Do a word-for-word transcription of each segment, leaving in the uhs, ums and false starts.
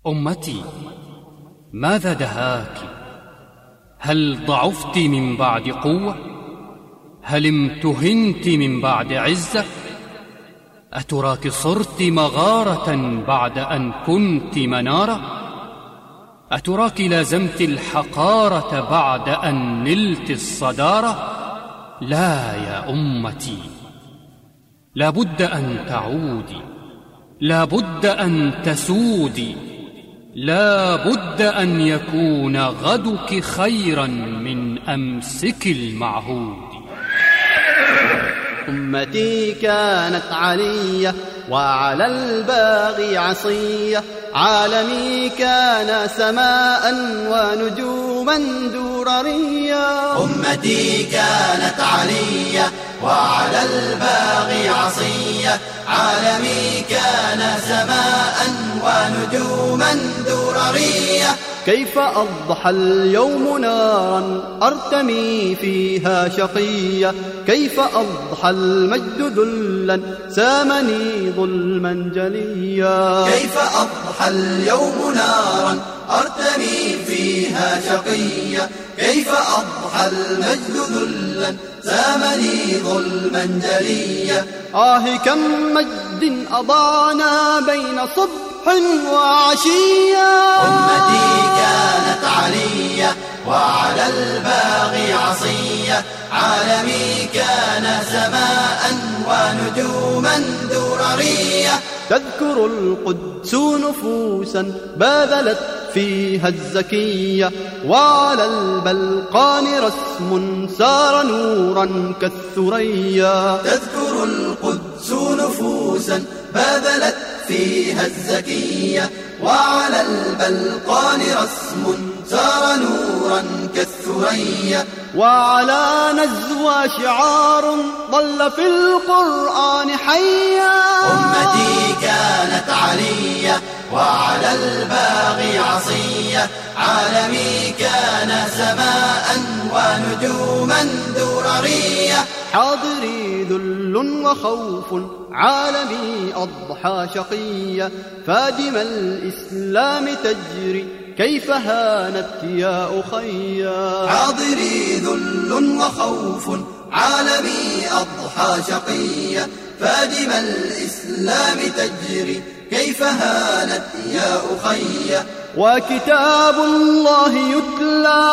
أمتي، ماذا دهاك؟ هل ضعفت من بعد قوة؟ هل امتهنت من بعد عزة؟ أتراك صرت مغارة بعد أن كنت منارة؟ أتراك لازمت الحقارة بعد أن نلت الصدارة؟ لا يا أمتي، لا بد أن تعودي، لا بد أن تسودي، لا بد أن يكون غدك خيرا من أمسك المعهود. أمتي كانت علية وعلى الباغي عصية، عالمي كان سماء ونجوما دررية. أمتي كانت علية وعلى الباغي عصية، عالمي كان سماء ونجوما دررية. كيف أضحى اليوم نارا أرتمي فيها شقية، كيف أضحى المجد ذلا سامني ظلما جليا. كيف أضحى اليوم نارا أرتمي فيها شقية، كيف أضحى المجد ذلا سامني ظلما جليا. آه كم مجد أضعنا بين صبح وعشيا. أمتي كانت علية وعلى الباغي عصية، عالمي كان سماء ونجوما دررية. تذكر القدس نفوسا باذلت فيها الزكية، وعلى البلقان رسم سار نورا كالثريا. تذكر القدس نفوسا باذلت فيها الزكية، وعلى البلقان رسم سار نورا كالثريا. وعلى نزوى شعار ظل في القرآن حيا. أمتي كانت علية وعلى الباغي عصية، عالمي كان سماء ونجوما دررية. حاضري ذل وخوف عالمي أضحى شقية، فادم الإسلام تجري كيف هانت يا أخيا. حاضري ذل وخوف عالمي أضحى شقية، فادم الإسلام تجري كيف هانت يا أخيا. وكتاب الله يتلى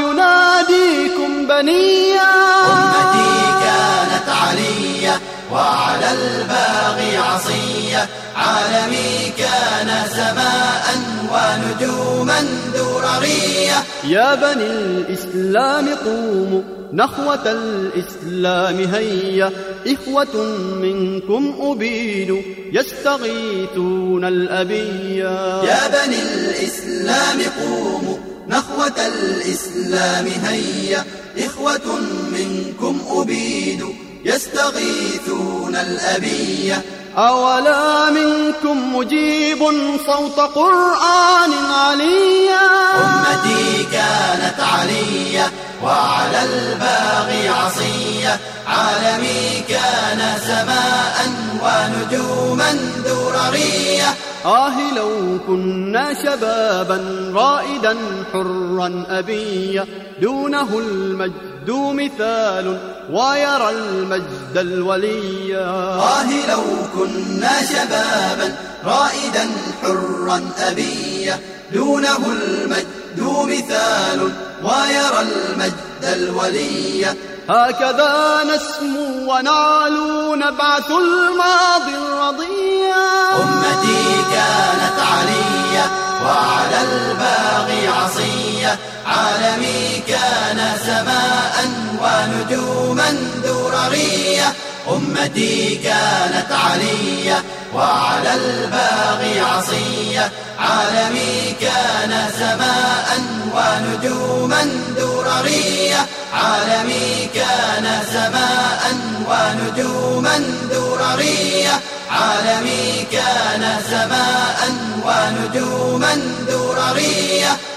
ويناديكم بنيا. أمتي كانت علية وعلى الباغي عصية، عالمي كان سماء ونجوما دررية. يا بني الإسلام قوموا نخوة الإسلام هيا، إخوة منكم أبيد يستغيثون الأبيا. يا بني الإسلام قوموا نخوة الإسلام هيا، إخوة منكم أبيد يستغيثون الأبية. أولا منكم مجيب صوت قرآن عليا. أمتي كانت علية وعلى الباغي عصية، عالمي كان سماء ونجوما دررية. آه لو كنا شبابا رائدا حرا أبيا، دونه المجد مثال ويرى المجد الوليا. آه لو كنا شبابا رائدا حرا أبيا، دونه المجد مثال ويرى المجد الوليا. هكذا نسمو ونعلو نبعث الماضي الرضيا. أمتي كانت علية وعلى الباغي عصية، عالمي كان سماء ونجوما دررية. أمتي كانت علية وعلى الباغي عصية، عالمي كان سماء ونجوما دررية. عالمي كان سماء ونجوما دررية، عالمي كان سماء ونجوما دررية.